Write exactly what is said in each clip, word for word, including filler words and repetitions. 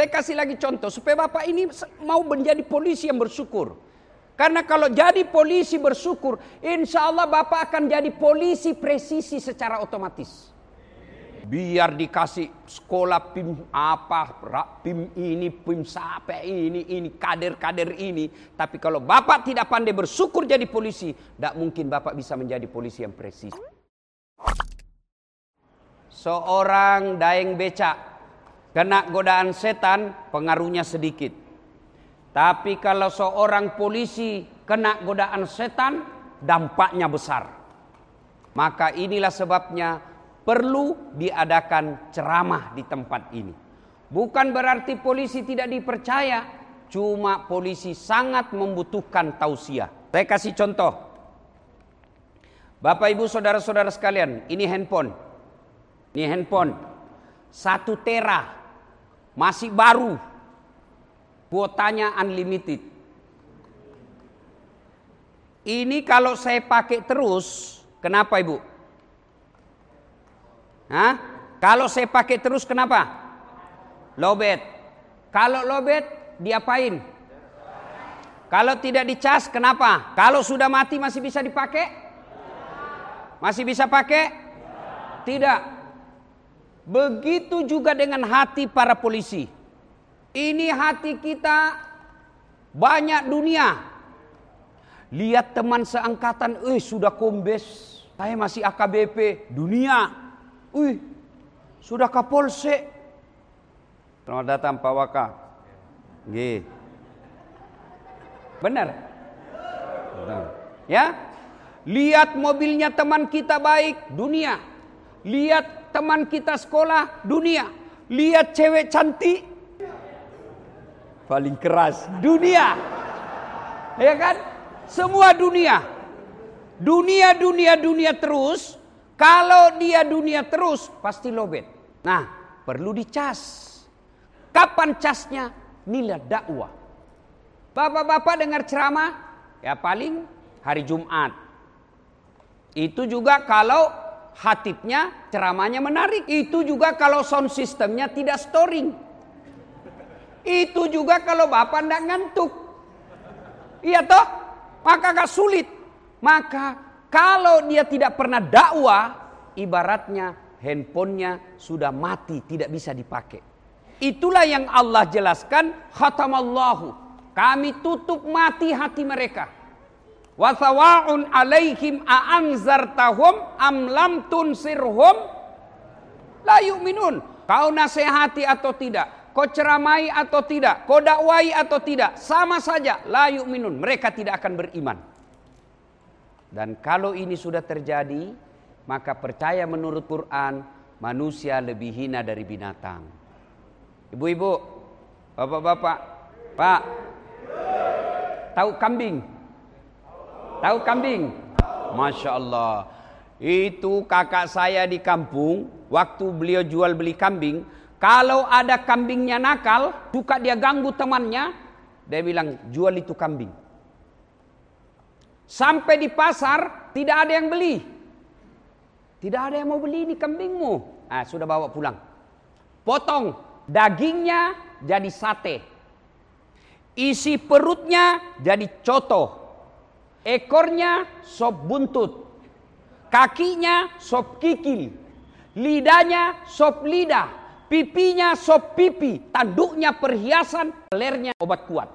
Saya kasih lagi contoh supaya Bapak ini mau menjadi polisi yang bersyukur. Karena kalau jadi polisi bersyukur, insya Allah Bapak akan jadi polisi presisi secara otomatis. Biar dikasih sekolah P I M apa, P I M ini, P I M sampai ini, ini kader-kader ini. Tapi kalau Bapak tidak pandai bersyukur jadi polisi, tidak mungkin Bapak bisa menjadi polisi yang presisi. Seorang daeng becak kena godaan setan, pengaruhnya sedikit. Tapi kalau seorang polisi kena godaan setan, dampaknya besar. Maka inilah sebabnya perlu diadakan ceramah di tempat ini. Bukan berarti polisi tidak dipercaya, cuma polisi sangat membutuhkan tausiah. Saya kasih contoh. Bapak Ibu saudara-saudara sekalian, ini handphone. Ini handphone. Satu tera. Masih baru. Kuotanya unlimited. Ini kalau saya pakai terus, kenapa Ibu? Hah? Kalau saya pakai terus kenapa? Lowbat. Kalau lowbat diapain? Kalau tidak dicas kenapa? Kalau sudah mati masih bisa dipakai? Masih bisa pakai? Tidak. Begitu juga dengan hati para polisi. Ini hati kita banyak dunia. Lihat teman seangkatan, eh sudah kombes, saya masih A K B P, dunia. Wih, sudah Kapolsek. Selamat datang Pak Waka. Nggih. Benar? Benar. Ya? Lihat mobilnya teman kita baik, dunia. Lihat teman kita sekolah, dunia. Lihat cewek cantik, paling keras, dunia. Ya kan? Semua dunia. Dunia, dunia, dunia terus. Kalau dia dunia terus, pasti lowbat. Nah, perlu dicas. Kapan casnya? Nilai dakwah. Bapak-bapak dengar ceramah, ya paling hari Jumat. Itu juga kalau khatibnya ceramahnya menarik. Itu juga kalau sound systemnya tidak storing. Itu juga kalau bapak tidak ngantuk. Iya toh? Maka agak sulit. Maka kalau dia tidak pernah dakwah, ibaratnya handphonenya sudah mati, tidak bisa dipakai. Itulah yang Allah jelaskan, khatamallahu, kami tutup mati hati mereka. Wa sawa'un alaihim a'anzartahum am lam tunsirhum la yu'minun. Kau nasihati atau tidak, kau ceramai atau tidak, kau dakwai atau tidak, sama saja, la yu'minun, mereka tidak akan beriman. Dan kalau ini sudah terjadi, maka percaya menurut Quran, manusia lebih hina dari binatang. Ibu-ibu, bapak-bapak, Pak, tahu kambing? Tahu kambing? Masya Allah. Itu kakak saya di kampung, waktu beliau jual beli kambing, kalau ada kambingnya nakal, suka dia ganggu temannya, dia bilang, jual itu kambing. Sampai di pasar tidak ada yang beli. Tidak ada yang mau beli ini kambingmu. Ah, sudah bawa pulang. Potong dagingnya jadi sate. Isi perutnya jadi coto. Ekornya sop buntut. Kakinya sop kikil. Lidahnya sop lidah. Pipinya sop pipi. Tanduknya perhiasan. Lehernya obat kuat.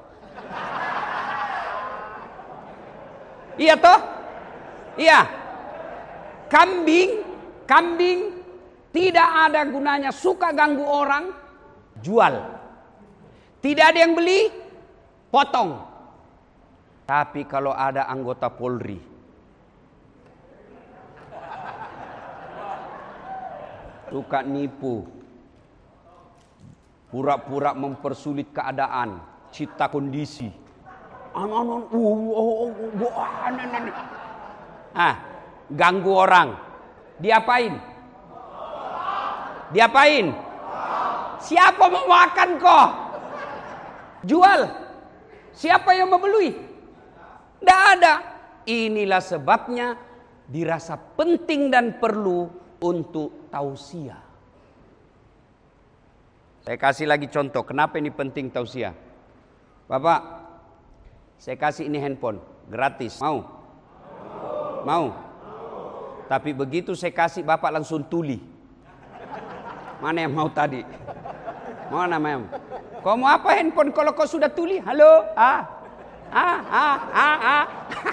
Iya toh? Iya. Kambing, kambing tidak ada gunanya, suka ganggu orang, jual. Tidak ada yang beli, potong. Tapi kalau ada anggota Polri, suka nipu, pura-pura mempersulit keadaan, cipta kondisi. Anon, ah, ganggu orang, diapain? Diapain? Siapa mau makan kok? Jual. Siapa yang membeli? Tidak ada. Inilah sebabnya dirasa penting dan perlu untuk tausiah. Saya kasih lagi contoh, kenapa ini penting tausiah. Bapak, saya kasih ini handphone, gratis. Mau? Mau? Tapi begitu saya kasih, Bapak langsung tuli. Mana yang mau tadi? Mana yang? Kau mau apa handphone kalau kau sudah tuli? Halo? Ah? Ah? Ah? Ah? Ah?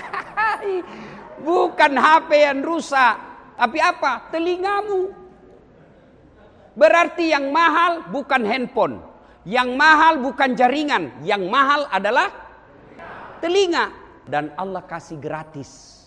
Bukan H P yang rusak, tapi apa? Telingamu. Berarti yang mahal bukan handphone, yang mahal bukan jaringan, yang mahal adalah telinga. Dan Allah kasih gratis.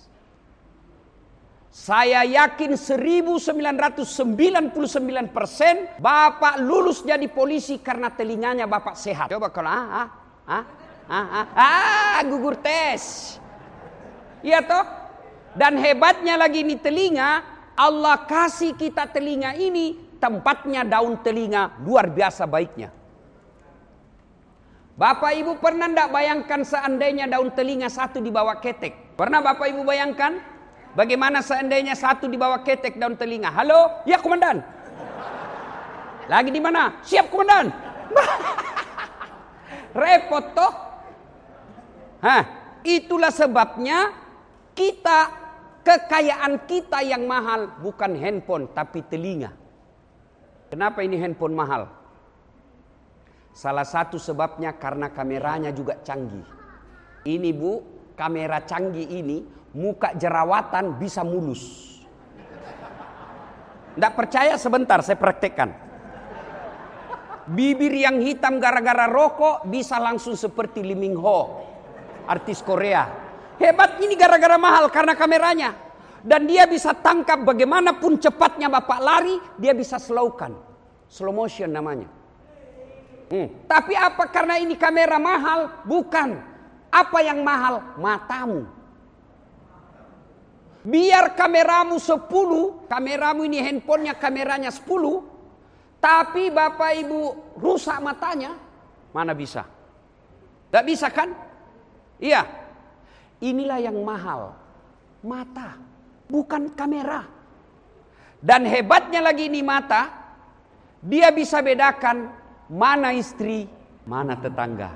Saya yakin seribu sembilan ratus sembilan puluh sembilan persen Bapak lulus jadi polisi karena telinganya Bapak sehat. Coba kalau ah ah ah ah ah, ah gugur tes. Iya toh? Dan hebatnya lagi ini telinga, Allah kasih kita telinga ini, tempatnya daun telinga luar biasa baiknya. Bapak Ibu pernah enggak bayangkan seandainya daun telinga satu dibawa ketek? Pernah Bapak Ibu bayangkan? Bagaimana seandainya satu dibawa ketek daun telinga? Halo? Ya komandan. Lagi di mana? Siap komandan. Repot toh? Hah, itulah sebabnya kita, kekayaan kita yang mahal bukan handphone tapi telinga. Kenapa ini handphone mahal? Salah satu sebabnya karena kameranya juga canggih. Ini Bu, kamera canggih ini muka jerawatan bisa mulus. Tidak percaya sebentar saya praktekkan. Bibir yang hitam gara-gara rokok bisa langsung seperti Lee Min Ho, artis Korea. Hebat ini gara-gara mahal karena kameranya. Dan dia bisa tangkap bagaimanapun cepatnya Bapak lari, dia bisa slowkan. Slow motion namanya. Hmm. Tapi apa karena ini kamera mahal? Bukan. Apa yang mahal? Matamu. Biar kameramu sepuluh, kameramu ini handphonenya kameranya sepuluh, tapi Bapak Ibu rusak matanya, mana bisa? Tidak bisa kan? Iya. Inilah yang mahal. Mata, bukan kamera. Dan hebatnya lagi ini mata, dia bisa bedakan mana istri, mana tetangga.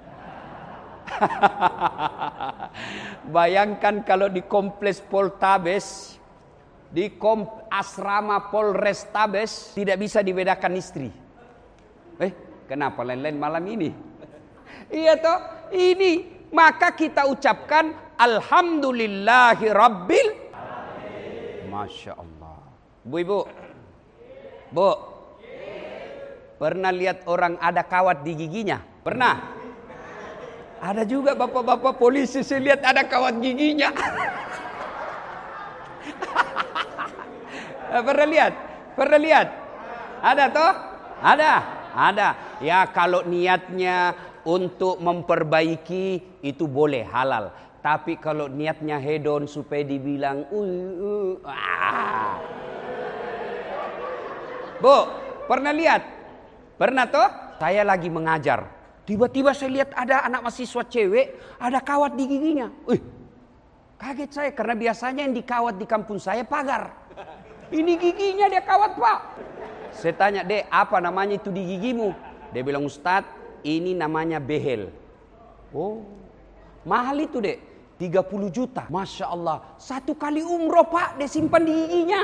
Bayangkan kalau di kompleks Poltabes, di kom asrama Polrestabes tidak bisa dibedakan istri. Eh, kenapa lain-lain malam ini? Iya toh, ini maka kita ucapkan alhamdulillahi rabbil alamin. Masya Allah. Bu Ibu, Bu, pernah lihat orang ada kawat di giginya? Pernah? Ada juga bapak-bapak polisi saya lihat ada kawat giginya. Pernah lihat? Pernah lihat? Ada toh? Ada, ada. Ya kalau niatnya untuk memperbaiki itu boleh halal. Tapi kalau niatnya hedon supaya dibilang uh, uh, ah. Bu, pernah lihat? Pernah toh? Saya lagi mengajar. Tiba-tiba saya lihat ada anak mahasiswa cewek, ada kawat di giginya. Wih, kaget saya karena biasanya yang dikawat di kampung saya pagar. Ini giginya dia kawat Pak. Saya tanya, Dek, apa namanya itu di gigimu? Dia bilang, Ustadz, ini namanya behel. Oh, mahal itu Dek, tiga puluh juta. Masya Allah, satu kali umroh Pak, dia simpan di giginya.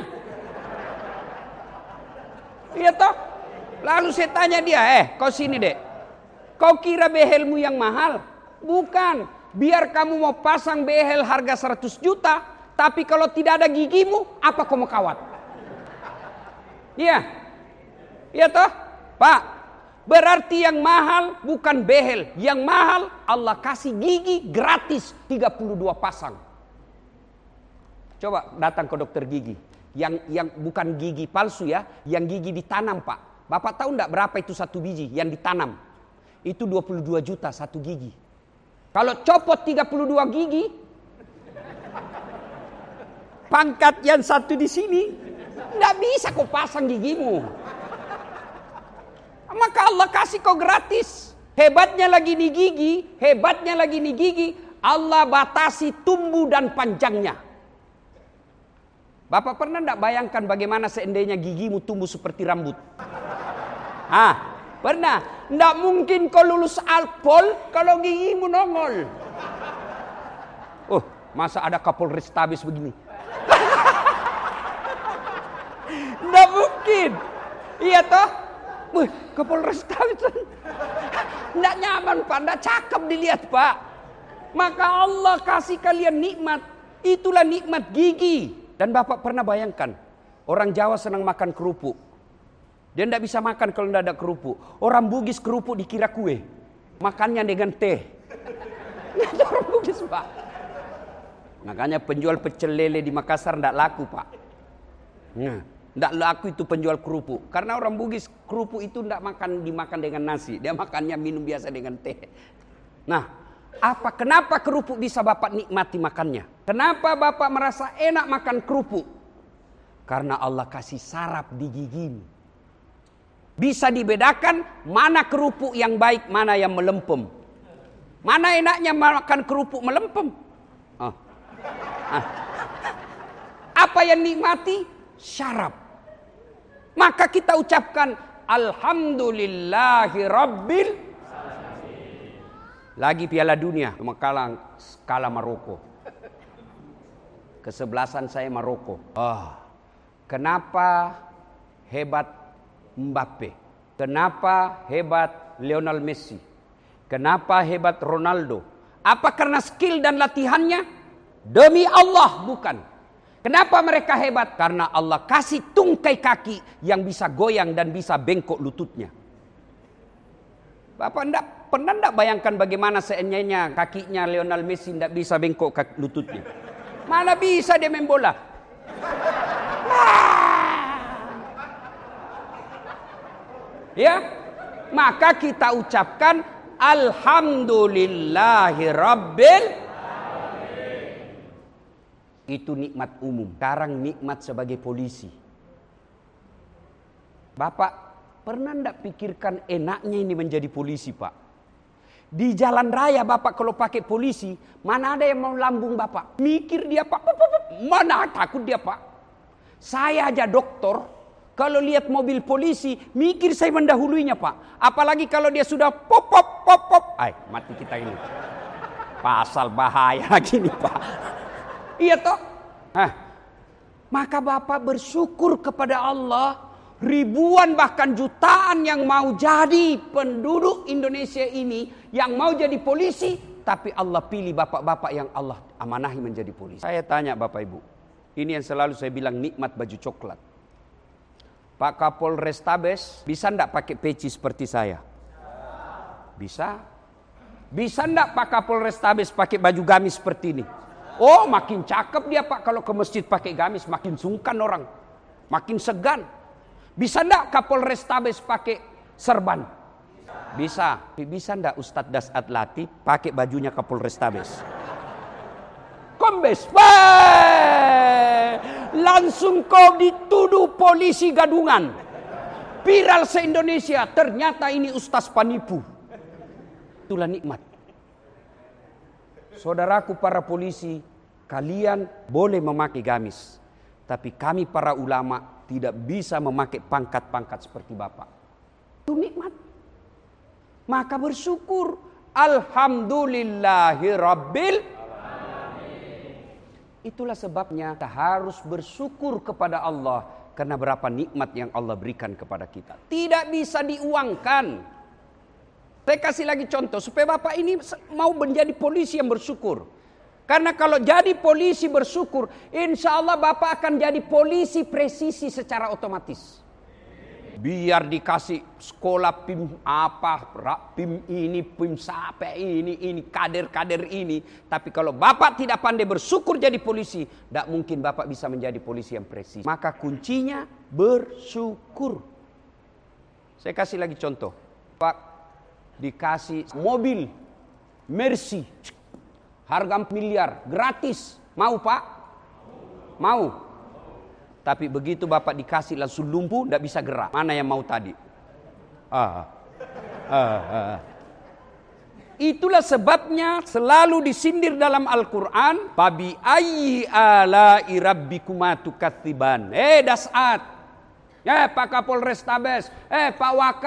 Iya toh? Lalu saya tanya dia, eh kau sini Dek. Kau kira behelmu yang mahal? Bukan. Biar kamu mau pasang behel harga seratus juta, tapi kalau tidak ada gigimu, apa kau mau kawat? Iya. Iya toh? Pak, berarti yang mahal bukan behel. Yang mahal Allah kasih gigi gratis tiga puluh dua pasang. Coba datang ke dokter gigi. Yang yang bukan gigi palsu ya, yang gigi ditanam Pak. Bapak tahu enggak berapa itu satu biji yang ditanam? Itu dua puluh dua juta satu gigi. Kalau copot tiga puluh dua gigi, pangkat yang satu di sini, nggak bisa kau pasang gigimu. Maka Allah kasih kau gratis. Hebatnya lagi nih gigi, hebatnya lagi nih gigi, Allah batasi tumbuh dan panjangnya. Bapak pernah nggak bayangkan bagaimana seandainya gigimu tumbuh seperti rambut? Ah, Pernah? Nggak mungkin kau lulus Alpol kalau gigimu nongol. Oh, masa ada Kapolrestabes begini? Nggak mungkin. Iya toh? Wih, Kapolrestabes. Nggak nyaman Pak, nggak cakep dilihat Pak. Maka Allah kasih kalian nikmat. Itulah nikmat gigi. Dan Bapak pernah bayangkan, orang Jawa senang makan kerupuk. Dia tidak bisa makan kalau tidak ada kerupuk. Orang Bugis kerupuk dikira kue. Makannya dengan teh. Itu orang Bugis Pak. Makanya penjual pecel lele di Makassar tidak laku Pak. Nah, tidak laku itu penjual kerupuk. Karena orang Bugis kerupuk itu tidak makan dimakan dengan nasi. Dia makannya minum biasa dengan teh. Nah, apa kenapa kerupuk bisa Bapak nikmati makannya? Kenapa Bapak merasa enak makan kerupuk? Karena Allah kasih saraf di gigimu. Bisa dibedakan mana kerupuk yang baik, mana yang melempem. Mana enaknya makan kerupuk melempem? Oh. Ah. Apa yang nikmati? Syaraf. Maka kita ucapkan Alhamdulillahi Rabbil. Lagi Piala Dunia, cuma kalah, kalah Maroko. Kesebelasan saya Maroko. Oh. Kenapa hebat Mbappe? Kenapa hebat Lionel Messi? Kenapa hebat Ronaldo? Apa karena skill dan latihannya? Demi Allah bukan. Kenapa mereka hebat? Karena Allah kasih tungkai kaki yang bisa goyang dan bisa bengkok lututnya. Bapak enggak, pernah enggak bayangkan bagaimana seandainya kakinya Lionel Messi enggak bisa bengkok kaki, lututnya? Mana bisa dia main bola? Ya, maka kita ucapkan Alhamdulillahi Rabbil. Itu nikmat umum. Sekarang nikmat sebagai polisi. Bapak pernah enggak pikirkan enaknya ini menjadi polisi Pak? Di jalan raya Bapak kalau pakai polisi, mana ada yang mau lambung Bapak? Mikir dia Pak, mana takut dia Pak? Saya aja doktor, kalau lihat mobil polisi, mikir saya mendahuluinya Pak. Apalagi kalau dia sudah pop pop pop pop, ay mati kita ini. Pasal bahaya lagi nih Pak. Iya toh? Hah. Maka Bapak bersyukur kepada Allah, ribuan bahkan jutaan yang mau jadi penduduk Indonesia ini, yang mau jadi polisi, tapi Allah pilih bapak-bapak yang Allah amanahi menjadi polisi. Saya tanya Bapak Ibu, ini yang selalu saya bilang nikmat baju coklat. Pak Kapolrestabes bisa enggak pakai peci seperti saya? Bisa. Bisa enggak Pak Kapolrestabes pakai baju gamis seperti ini? Oh, makin cakep dia Pak kalau ke masjid pakai gamis, makin sungkan orang, makin segan. Bisa enggak Kapolrestabes pakai serban? Bisa. Bisa enggak Ustadz Dasat Latif pakai bajunya Kapolrestabes? Kombes, Bee! Langsung kau dituduh polisi gadungan. Viral se-Indonesia, ternyata ini Ustaz penipu. Itulah nikmat. Saudaraku para polisi, kalian boleh memakai gamis. Tapi kami para ulama tidak bisa memakai pangkat-pangkat seperti Bapak. Itu nikmat. Maka bersyukur. Alhamdulillahi Rabbil. Itulah sebabnya kita harus bersyukur kepada Allah. Karena berapa nikmat yang Allah berikan kepada kita. Tidak bisa diuangkan. Saya kasih lagi contoh supaya Bapak ini mau menjadi polisi yang bersyukur. Karena kalau jadi polisi bersyukur, insya Allah Bapak akan jadi polisi presisi secara otomatis. Biar dikasih sekolah pim apa, pim ini, pim sampai ini, ini kader-kader ini. Tapi kalau Bapak tidak pandai bersyukur jadi polisi, tidak mungkin Bapak bisa menjadi polisi yang presisi. Maka kuncinya bersyukur. Saya kasih lagi contoh. Pak dikasih mobil Mercy harga miliar gratis, mau Pak? Mau. Tapi begitu Bapak dikasih langsung lumpuh, tidak bisa gerak. Mana yang mau tadi? Ah, ah, ah. Itulah sebabnya selalu disindir dalam Al-Quran. Babi ayyi ala'i rabbikuma tukatsiban. Eh Dasat, eh Pak Kapolrestabes, eh Pak Waka.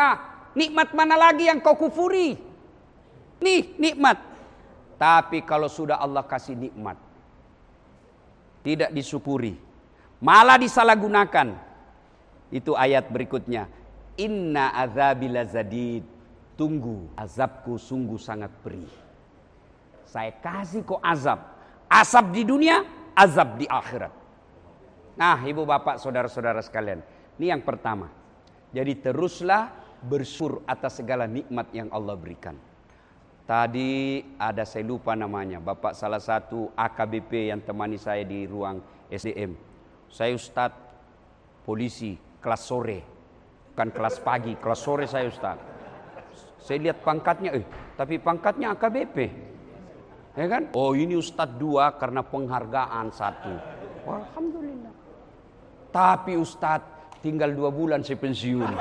Nikmat mana lagi yang kau kufuri? Nih nikmat. Tapi kalau sudah Allah kasih nikmat, tidak disyukuri, malah disalahgunakan. Itu ayat berikutnya. Inna azabi lazadid. Tunggu, azabku sungguh sangat perih. Saya kasih kau azab. Azab di dunia, azab di akhirat. Nah, ibu bapak, saudara-saudara sekalian. Ini yang pertama. Jadi teruslah bersyukur atas segala nikmat yang Allah berikan. Tadi ada, saya lupa namanya, bapak salah satu A K B P yang temani saya di ruang S D M. Saya ustadz polisi kelas sore, bukan kelas pagi, kelas sore saya ustadz. Saya lihat pangkatnya, eh tapi pangkatnya A K B P. Ya kan? Oh ini ustadz dua karena penghargaan satu. Alhamdulillah. Tapi ustadz tinggal dua bulan saya pensiun.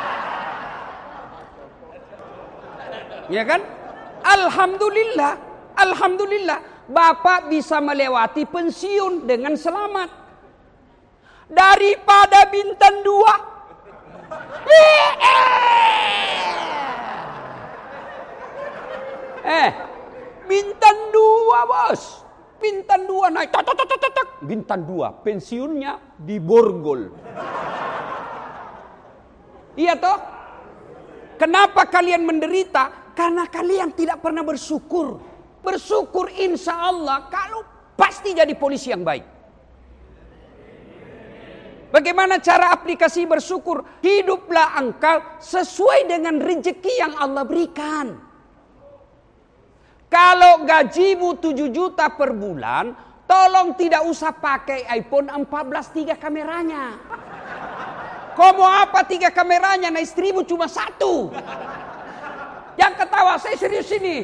Ya kan? Alhamdulillah. Alhamdulillah. Bapak bisa melewati pensiun dengan selamat. Daripada bintang dua. Eh. Bintang dua bos, bintang dua naik, tak, tak, tak, tak, tak. Bintang dua, pensiunnya di Borgol. Iya toh? Kenapa kalian menderita? Karena kalian tidak pernah bersyukur. Bersyukur insya Allah kalau pasti jadi polisi yang baik. Bagaimana cara aplikasi bersyukur? Hiduplah engkau sesuai dengan rezeki yang Allah berikan. Kalau gajimu tujuh juta per bulan, tolong tidak usah pakai iPhone empat belas tiga kameranya. Kau mau apa tiga kameranya? Nah istrimu cuma satu. Jangan ketawa, saya serius ini.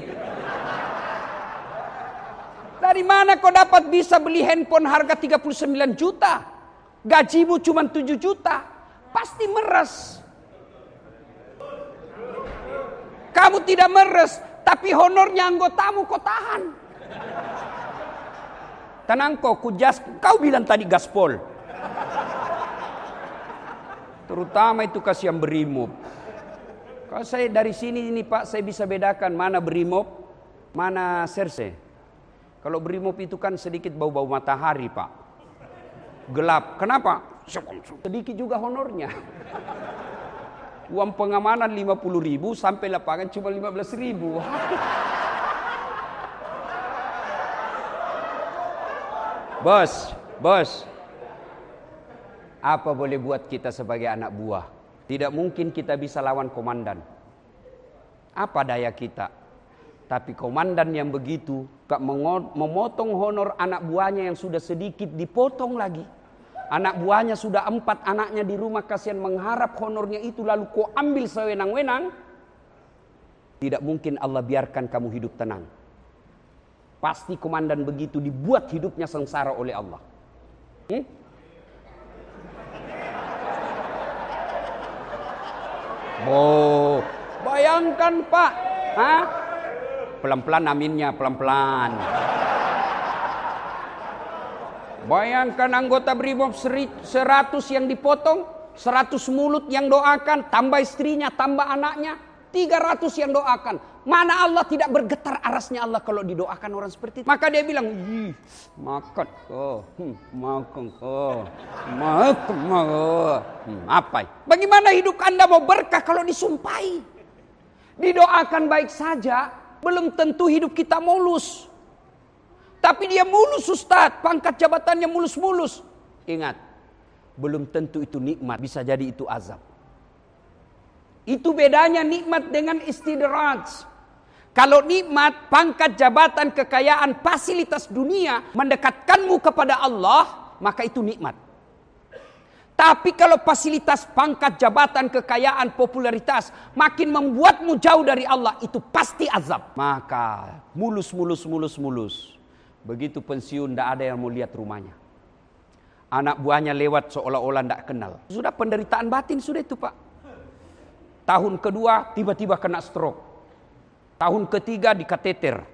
Dari mana kau dapat bisa beli handphone harga tiga puluh sembilan juta? Gajimu cuma tujuh juta. Pasti meres. Kamu tidak meres. Tapi honornya anggotamu kau tahan. Tenang kau, kujas, kau bilang tadi gaspol. Terutama itu kasihan berimob. Kalau saya dari sini ini Pak, saya bisa bedakan mana berimob, mana serse. Kalau berimob itu kan sedikit bau-bau matahari Pak. Gelap. Kenapa? Sedikit juga honornya. Uang pengamanan lima puluh ribu sampai lapangan cuma lima belas ribu. Bos, bos. Apa boleh buat kita sebagai anak buah? Tidak mungkin kita bisa lawan komandan. Apa daya kita? Tapi komandan yang begitu, memotong honor anak buahnya yang sudah sedikit dipotong lagi. Anak buahnya sudah empat, anaknya di rumah kasihan mengharap honornya itu lalu kau ambil sewenang-wenang. Tidak mungkin Allah biarkan kamu hidup tenang. Pasti komandan begitu dibuat hidupnya sengsara oleh Allah. Hmm? Oh, bayangkan Pak, hah? Pelan-pelan aminnya, pelan-pelan. Bayangkan anggota Brimob seratus yang dipotong, seratus mulut yang doakan, tambah istrinya, tambah anaknya, tiga ratus yang doakan. Mana Allah tidak bergetar arasnya Allah kalau didoakan orang seperti itu. Maka dia bilang, ih, makan, oh, hmm, makan, oh, makan, oh, hmm, apa? Bagaimana hidup Anda mau berkah kalau disumpahi? Didoakan baik saja, belum tentu hidup kita mulus. Tapi dia mulus Ustaz, pangkat jabatannya mulus-mulus. Ingat, belum tentu itu nikmat, bisa jadi itu azab. Itu bedanya nikmat dengan istidraj. Kalau nikmat, pangkat jabatan, kekayaan, fasilitas dunia mendekatkanmu kepada Allah, maka itu nikmat. Tapi kalau fasilitas, pangkat jabatan, kekayaan, popularitas makin membuatmu jauh dari Allah, itu pasti azab. Maka mulus, mulus, mulus, mulus. Begitu pensiun, tidak ada yang mau lihat rumahnya. Anak buahnya lewat seolah-olah tidak kenal. Sudah penderitaan batin sudah itu Pak. Tahun kedua tiba-tiba kena stroke. Tahun ketiga di kateter.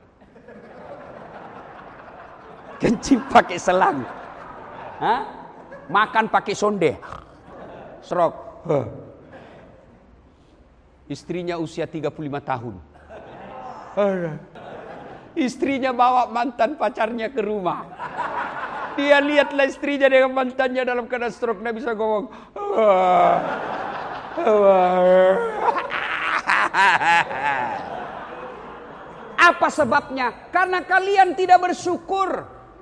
Kencing pakai selang. Hah? Makan pakai sonde. Stroke. Huh. Istrinya usia tiga puluh lima tahun. Istrinya bawa mantan pacarnya ke rumah. Dia lihatlah istrinya dengan mantannya dalam keadaan stroke. Dia bisa ngomong. Apa sebabnya? Karena kalian tidak bersyukur.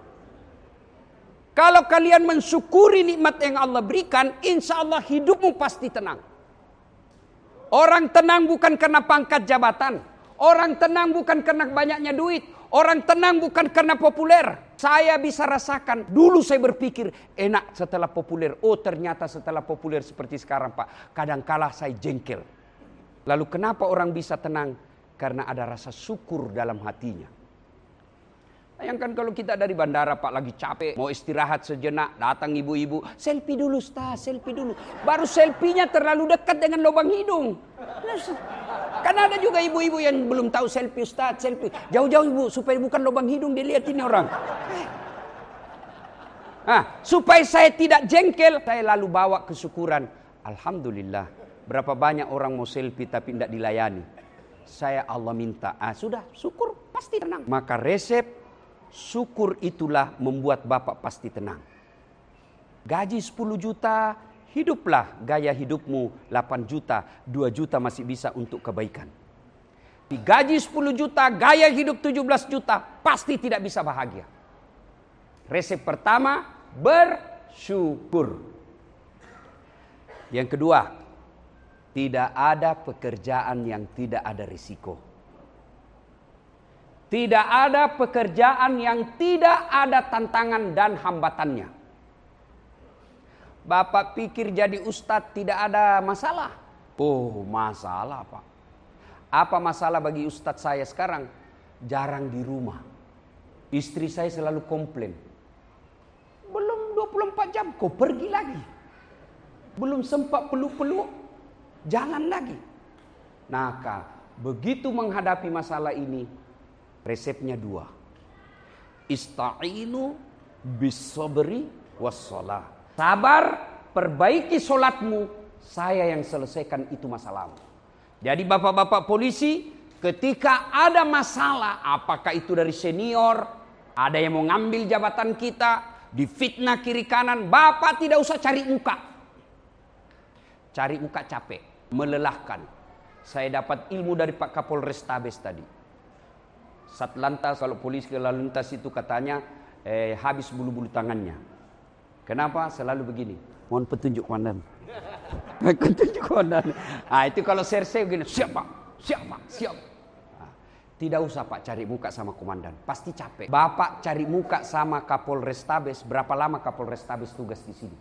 Kalau kalian mensyukuri nikmat yang Allah berikan, insya Allah hidupmu pasti tenang. Orang tenang bukan karena pangkat jabatan. Orang tenang bukan karena banyaknya duit. Orang tenang bukan karena populer. Saya bisa rasakan. Dulu saya berpikir enak setelah populer. Oh ternyata setelah populer seperti sekarang Pak. Kadangkala saya jengkel. Lalu kenapa orang bisa tenang? Karena ada rasa syukur dalam hatinya. Bayangkan kalau kita dari bandara Pak lagi capek. Mau istirahat sejenak. Datang ibu-ibu. Selfie dulu Ustaz, selfie dulu. Baru selfie-nya terlalu dekat dengan lubang hidung. Karena ada juga ibu-ibu yang belum tahu selfie Ustaz, selfie. Jauh-jauh ibu supaya bukan lubang hidung dilihat ini orang. Nah, supaya saya tidak jengkel, saya lalu bawa kesyukuran. Alhamdulillah. Berapa banyak orang mau selfie tapi tidak dilayani. Saya Allah minta. Ah, sudah, syukur pasti tenang. Maka resep syukur itulah membuat Bapak pasti tenang. Gaji sepuluh juta, hiduplah gaya hidupmu delapan juta, dua juta masih bisa untuk kebaikan. Di gaji sepuluh juta, gaya hidup tujuh belas juta, pasti tidak bisa bahagia. Resep pertama, bersyukur. Yang kedua, tidak ada pekerjaan yang tidak ada risiko. Tidak ada pekerjaan yang tidak ada tantangan dan hambatannya. Bapak pikir jadi ustadz tidak ada masalah? Oh, masalah Pak. Apa masalah bagi ustadz saya sekarang? Jarang di rumah. Istri saya selalu komplain. Belum dua puluh empat jam, kau pergi lagi. Belum sempat peluk-peluk, jalan lagi. Maka begitu menghadapi masalah ini, resepnya dua. Ista'inu bis-sabri was-shalah. Sabar, perbaiki solatmu, saya yang selesaikan itu masalahmu. Jadi bapak-bapak polisi, ketika ada masalah, apakah itu dari senior, ada yang mau ngambil jabatan kita, difitnah kiri kanan, bapak tidak usah cari muka. Cari muka capek, melelahkan. Saya dapat ilmu dari Pak Kapolrestabes tadi. Satlantas kalau polisi ke lalu lintas itu katanya eh, habis bulu-bulu tangannya. Kenapa? Selalu begini. Mohon petunjuk komandan. Petunjuk komandan. Nah, itu kalau serse begini, siap Pak, siap Pak, siap. Nah, tidak usah Pak cari muka sama komandan, pasti capek. Bapak cari muka sama Kapolrestabes, berapa lama Kapolrestabes tugas di sini?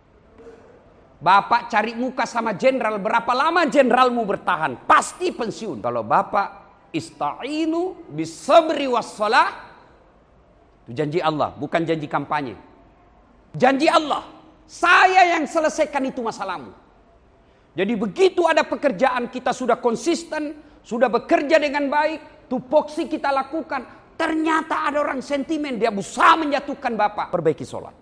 Bapak cari muka sama jenderal, berapa lama jenderalmu bertahan? Pasti pensiun. Kalau Bapak ista'inu bis-sabri was-shalah, itu janji Allah, bukan janji kampanye. Janji Allah, saya yang selesaikan itu masalahmu. Jadi begitu ada pekerjaan kita sudah konsisten, sudah bekerja dengan baik, tupoksi kita lakukan, ternyata ada orang sentimen, dia berusaha menjatuhkan Bapak, perbaiki sholat.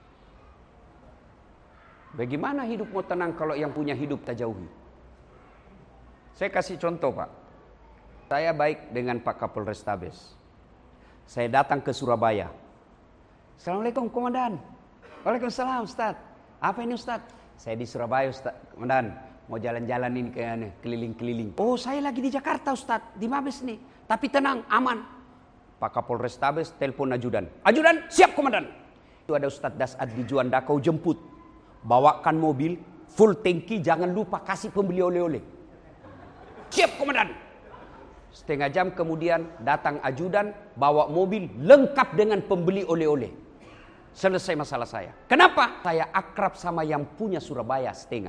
Bagaimana hidup mau tenang kalau yang punya hidup tak jauhi? Saya kasih contoh Pak. Saya baik dengan Pak Kapolrestabes. Saya datang ke Surabaya. Assalamualaikum Komandan. Waalaikumsalam Ustaz. Apa ini Ustaz? Saya di Surabaya Ustaz. Komandan, mau jalan-jalan ini ke keliling-keliling. Oh saya lagi di Jakarta Ustaz, di Mabes nih. Tapi tenang, aman. Pak Kapolrestabes telepon ajudan. Ajudan, siap Komandan. Itu ada Ustaz Dasad di Juanda, kau jemput. Bawakan mobil, full tangki, jangan lupa kasih pembeli oleh-oleh. Siap Komandan. Setengah jam kemudian datang ajudan, bawa mobil lengkap dengan pembeli oleh-oleh. Selesai masalah saya. Kenapa? Saya akrab sama yang punya Surabaya setengah.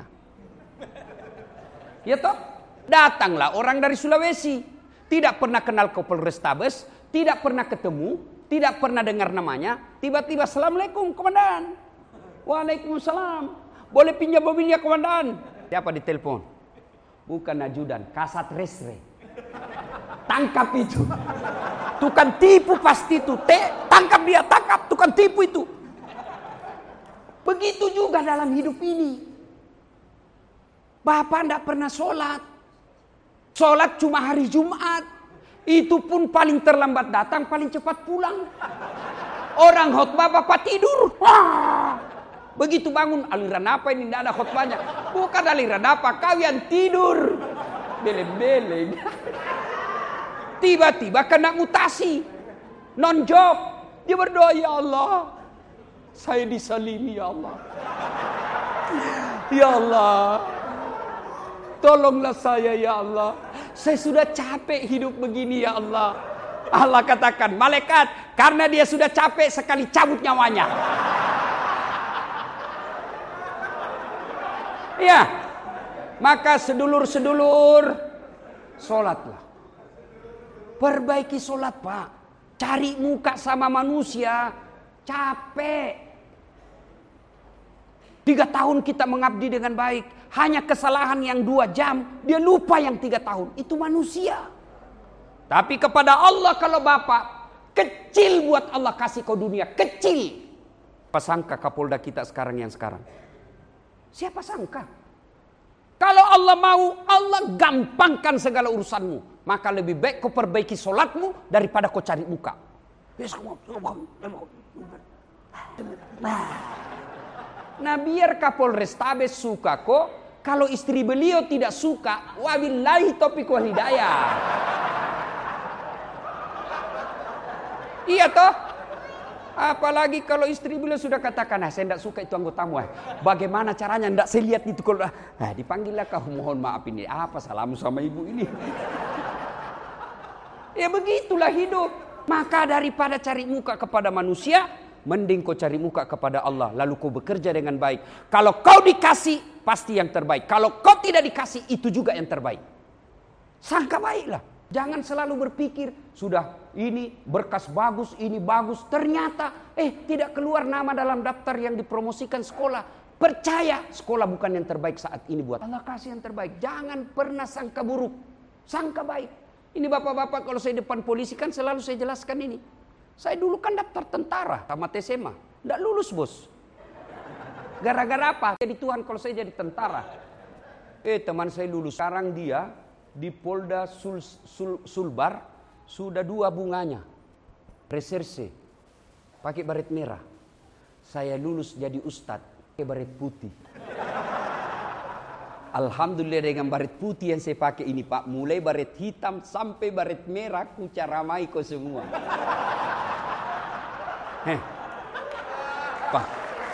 Ya toh? Datanglah orang dari Sulawesi. Tidak pernah kenal Kapolrestabes, tidak pernah ketemu, tidak pernah dengar namanya. Tiba-tiba, Assalamualaikum Komandan. Waalaikumsalam. Boleh pinjam mobilnya Komandan? Siapa ditelepon? Bukan ajudan, Kasat Resre. Tangkap itu. Tukang tipu pasti itu. Te, tangkap dia, tangkap. Tukang tipu itu. Begitu juga dalam hidup ini. Bapak tidak pernah sholat. Sholat cuma hari Jumat. Itu pun paling terlambat datang, paling cepat pulang. Orang khotbah bapak tidur. Wah. Begitu bangun, aliran apa ini? Tidak ada khotbahnya. Bukan aliran apa, kalian tidur. Beleng-beleng. Tiba-tiba kena mutasi. Non-job. Dia berdoa, ya Allah. Saya disalimi, ya Allah. Ya Allah. Tolonglah saya, ya Allah. Saya sudah capek hidup begini, ya Allah. Allah katakan, malaikat, karena dia sudah capek sekali cabut nyawanya. Ya, maka sedulur-sedulur, sholatlah. Perbaiki sholat, Pak. Cari muka sama manusia, capek. Tiga tahun kita mengabdi dengan baik. Hanya kesalahan yang dua jam, dia lupa yang tiga tahun. Itu manusia. Tapi kepada Allah kalau Bapak, kecil buat Allah kasih kau dunia. Kecil. Apa sangka Kapolda kita sekarang yang sekarang? Siapa sangka? Kalau Allah mau, Allah gampangkan segala urusanmu. Maka lebih baik kau perbaiki sholatmu daripada kau cari muka. Nah, biar Kapolrestabes suka kok. Kalau istri beliau tidak suka, wabillahi taufiq wal hidayah. Iya toh? Apalagi kalau istri beliau sudah katakan, nah, saya tidak suka itu anggotamu. Eh. Bagaimana caranya? Tidak saya lihat itu. Kalau nah, dipanggillah kau, mohon maaf ini. Apa salahmu sama ibu ini? Ya begitulah hidup. Maka daripada cari muka kepada manusia, mending kau cari muka kepada Allah. Lalu kau bekerja dengan baik. Kalau kau dikasih, pasti yang terbaik. Kalau kau tidak dikasih, itu juga yang terbaik. Sangka baiklah. Jangan selalu berpikir, sudah ini berkas bagus, ini bagus. Ternyata, eh tidak keluar nama dalam daftar yang dipromosikan sekolah. Percaya, sekolah bukan yang terbaik saat ini buat Allah kasih yang terbaik. Jangan pernah sangka buruk. Sangka baik. Ini bapak-bapak kalau saya depan polisi kan selalu saya jelaskan ini. Saya dulu kan daftar tentara sama T S M A. Tidak lulus bos. Gara-gara apa? Jadi Tuhan kalau saya jadi tentara. Eh teman saya lulus. Sekarang dia di Polda Sul, Sul, Sulbar sudah dua bunganya. Reserse. Pakai baret merah. Saya lulus jadi ustadz. Pakai baret putih. Alhamdulillah dengan baret putih yang saya pakai ini Pak. Mulai baret hitam sampai baret merah. Ku caramai kau semua. Heh. Pak.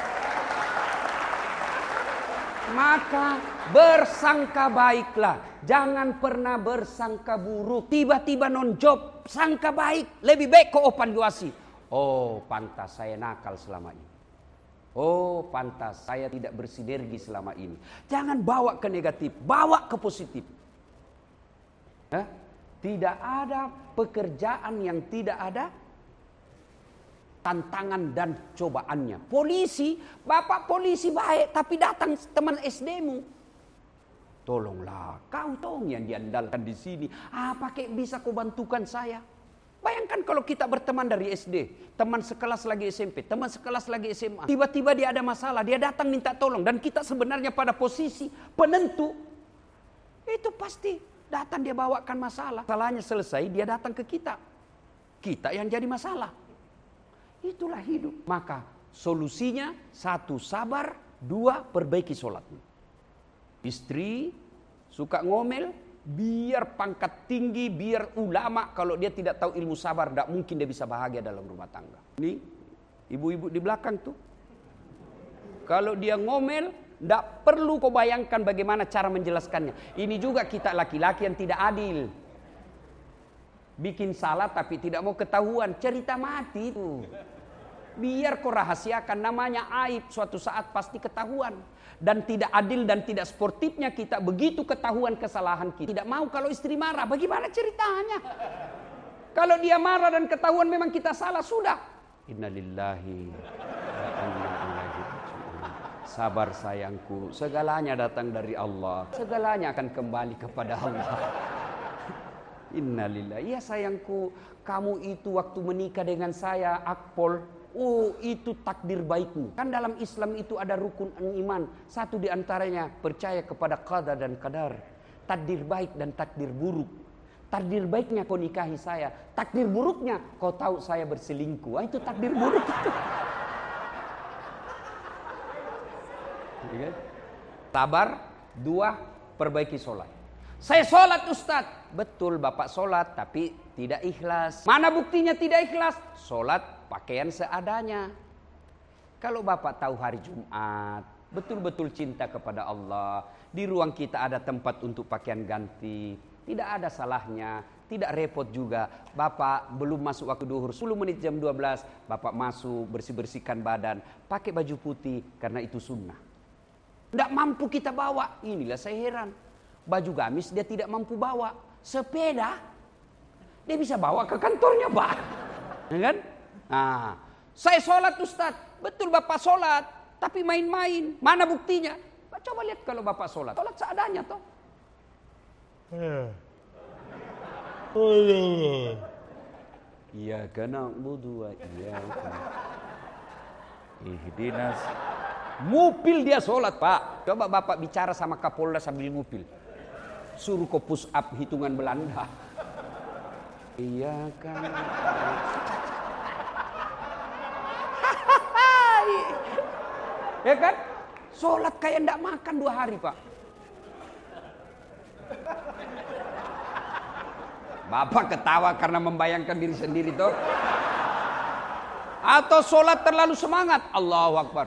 Maka bersangka baiklah. Jangan pernah bersangka buruk. Tiba-tiba non job. Sangka baik. Lebih baik kau evaluasi. Oh pantas saya nakal selama ini. Oh pantas saya tidak bersinergi selama ini. Jangan bawa ke negatif. Bawa ke positif. Hah? Tidak ada pekerjaan yang tidak ada tantangan dan cobaannya. Polisi, bapak polisi baik, tapi datang teman S D-mu. Tolonglah, kau dong yang diandalkan di sini. Apa kayak bisa kau bantukan saya? Bayangkan kalau kita berteman dari S D, teman sekelas lagi S M P, teman sekelas lagi S M A. Tiba-tiba dia ada masalah, dia datang minta tolong. Dan kita sebenarnya pada posisi penentu. Itu pasti datang dia bawakan masalah. Masalahnya selesai, dia datang ke kita. Kita yang jadi masalah. Itulah hidup. Maka solusinya satu sabar, dua perbaiki sholatmu. Istri suka ngomel, biar pangkat tinggi, biar ulama, kalau dia tidak tahu ilmu sabar, tidak mungkin dia bisa bahagia dalam rumah tangga. Ini ibu-ibu di belakang tuh. Kalau dia ngomel, tidak perlu kau bayangkan bagaimana cara menjelaskannya. Ini juga kita laki-laki yang tidak adil. Bikin salah tapi tidak mau ketahuan. Cerita mati itu. Biar kau rahasiakan, namanya aib, suatu saat pasti ketahuan. Dan tidak adil dan tidak sportifnya kita begitu ketahuan kesalahan kita. Tidak mau kalau istri marah, bagaimana ceritanya? Kalau dia marah dan ketahuan memang kita salah, sudah. Innalillahi wa inna ilaihi raji'un. Sabar sayangku, segalanya datang dari Allah. Segalanya akan kembali kepada Allah. Innalillahi. Ya sayangku, kamu itu waktu menikah dengan saya, Akpol. Oh itu takdir baikmu. Kan dalam Islam itu ada rukun iman. Satu diantaranya percaya kepada qada dan qadar. takdir baik dan takdir buruk. Takdir baiknya kau nikahi saya, takdir buruknya kau tahu saya berselingkuh. Wah, itu takdir buruk itu. Sabar, dua, perbaiki sholat. Saya sholat Ustaz. Betul Bapak sholat tapi tidak ikhlas. Mana buktinya tidak ikhlas? Sholat pakaian seadanya. Kalau Bapak tahu hari Jumat, betul-betul cinta kepada Allah, di ruang kita ada tempat untuk pakaian ganti, tidak ada salahnya, tidak repot juga. Bapak belum masuk waktu duhur, sepuluh menit jam dua belas, Bapak masuk bersih-bersihkan badan, pakai baju putih karena itu sunnah. Tidak mampu kita bawa, inilah saya heran. Baju gamis dia tidak mampu bawa, sepeda dia bisa bawa ke kantornya, Pak. Ya kan? Nah, saya sholat Ustaz, betul Bapak sholat, tapi main-main. Mana buktinya? Coba lihat kalau Bapak sholat, sholat seadanya toh. Iya karena budu, iya. Ihdinas. Ngupil dia sholat, Pak. Coba Bapak bicara sama Kapolda sambil ngupil. Suruh kau push up hitungan Belanda. Iya kan. Ya kan? Sholat kayak ndak makan dua hari, Pak. Bapak ketawa karena membayangkan diri sendiri toh. Atau sholat terlalu semangat. Allahu Akbar.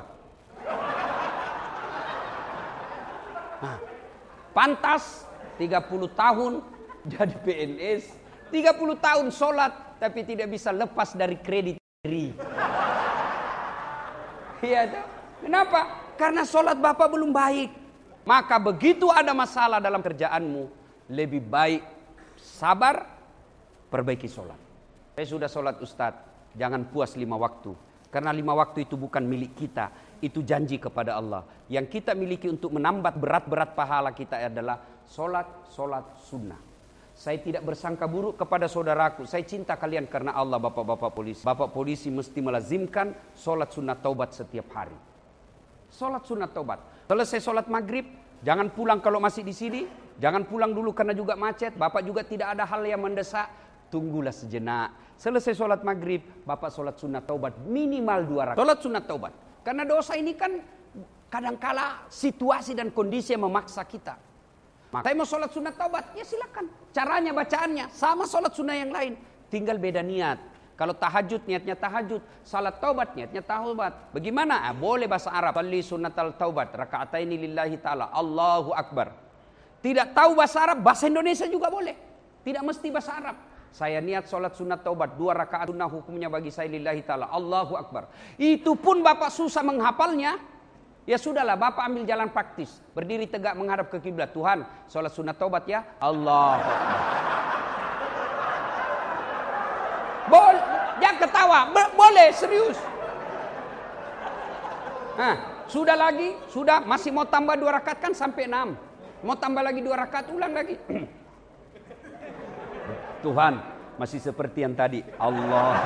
Nah, pantas tiga puluh tahun jadi P N S, tiga puluh tahun sholat tapi tidak bisa lepas dari kredit diri. Iya toh? Kenapa? Karena sholat Bapak belum baik. Maka begitu ada masalah dalam kerjaanmu, lebih baik sabar, perbaiki sholat. Saya sudah sholat Ustadz, jangan puas lima waktu. Karena lima waktu itu bukan milik kita, itu janji kepada Allah. Yang kita miliki untuk menambah berat-berat pahala kita adalah sholat, sholat sunnah. Saya tidak bersangka buruk kepada saudaraku. Saya cinta kalian karena Allah, bapak-bapak polisi. Bapak polisi mesti melazimkan sholat sunnah taubat setiap hari. Sholat sunnah taubat. Selesai sholat maghrib, jangan pulang kalau masih di sini. Jangan pulang dulu karena juga macet. Bapak juga tidak ada hal yang mendesak. Tunggulah sejenak. Selesai sholat maghrib, Bapak sholat sunnah taubat minimal dua rakaat. Sholat sunnah taubat. Karena dosa ini kan kadangkala situasi dan kondisi yang memaksa kita. Maka saya mau sholat sunnah taubat, ya silakan. Caranya, bacaannya sama sholat sunnah yang lain. Tinggal beda niat. Kalau tahajud niatnya tahajud, salat taubat niatnya taubat. Bagaimana? Ah, boleh bahasa Arab. Salli sunnatal taubat, raka'ataini lillahi ta'ala, Allahu Akbar. Tidak tahu bahasa Arab, bahasa Indonesia juga boleh. Tidak mesti bahasa Arab. Saya niat sholat sunat taubat, dua rakaat sunnah hukumnya bagi saya lillahi ta'ala, Allahu Akbar. Itu pun Bapak susah menghafalnya, ya sudahlah Bapak ambil jalan praktis. Berdiri tegak menghadap ke kiblat. Tuhan, sholat sunat taubat ya, Allahu Akbar. Boleh, jangan ketawa, boleh serius. Nah, sudah lagi, sudah masih mau tambah dua rakaat kan sampai enam. Mau tambah lagi dua rakaat, ulang lagi. Tuhan, masih seperti yang tadi. Allah.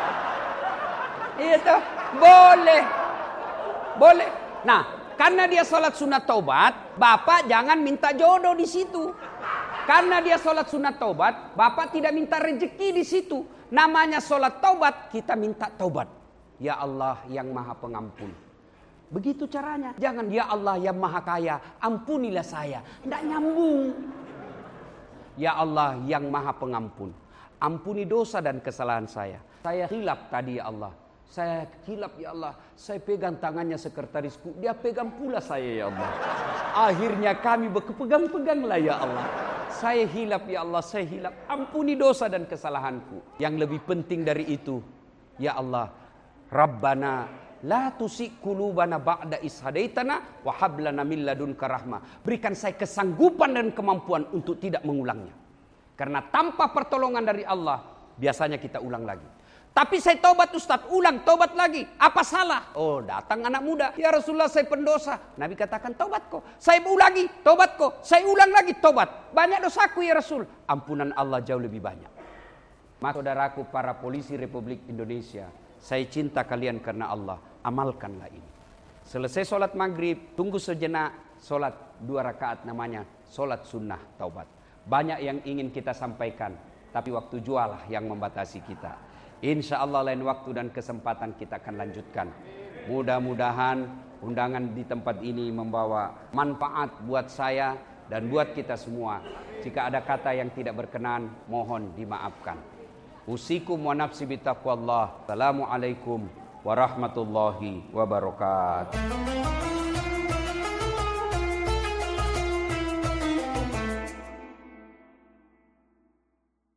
Itu boleh. Boleh. Nah, karena dia sholat sunat taubat, Bapak jangan minta jodoh di situ. Karena dia sholat sunat taubat, Bapak tidak minta rezeki di situ. Namanya sholat taubat, kita minta taubat. Ya Allah yang maha pengampun. Begitu caranya. Jangan ya Allah yang maha kaya, ampunilah saya. Tidak nyambung. Ya Allah yang maha pengampun, ampuni dosa dan kesalahan saya. Saya hilap tadi ya Allah. Saya hilap ya Allah. Saya pegang tangannya sekretarisku, dia pegang pula saya ya Allah. Akhirnya kami berpegang-peganglah ya Allah. Saya hilap ya Allah, saya hilap. Ampuni dosa dan kesalahanku. Yang lebih penting dari itu, ya Allah, Rabbana la tusik qulubana ba'da is hadaitana wa hab lana min ladunka rahmah. Berikan saya kesanggupan dan kemampuan untuk tidak mengulangnya. Karena tanpa pertolongan dari Allah, biasanya kita ulang lagi. Tapi saya taubat Ustaz, ulang, taubat lagi. Apa salah? Oh, datang anak muda. Ya Rasulullah, saya pendosa. Nabi katakan, taubat kok. Saya ulangi, taubat kok. Saya ulang lagi, taubat. Banyak dosaku ya Rasul. Ampunan Allah jauh lebih banyak. Maka saudaraku para polisi Republik Indonesia, saya cinta kalian karena Allah. Amalkanlah ini. Selesai sholat maghrib, tunggu sejenak, sholat dua rakaat namanya sholat sunnah taubat. Banyak yang ingin kita sampaikan, tapi waktu jualah yang membatasi kita. Insya Allah lain waktu dan kesempatan kita akan lanjutkan. Mudah-mudahan undangan di tempat ini membawa manfaat buat saya dan buat kita semua. Jika ada kata yang tidak berkenan, mohon dimaafkan. Usikum wa nafsi bitaqwallah. Assalamualaikum warahmatullahi wabarakatuh.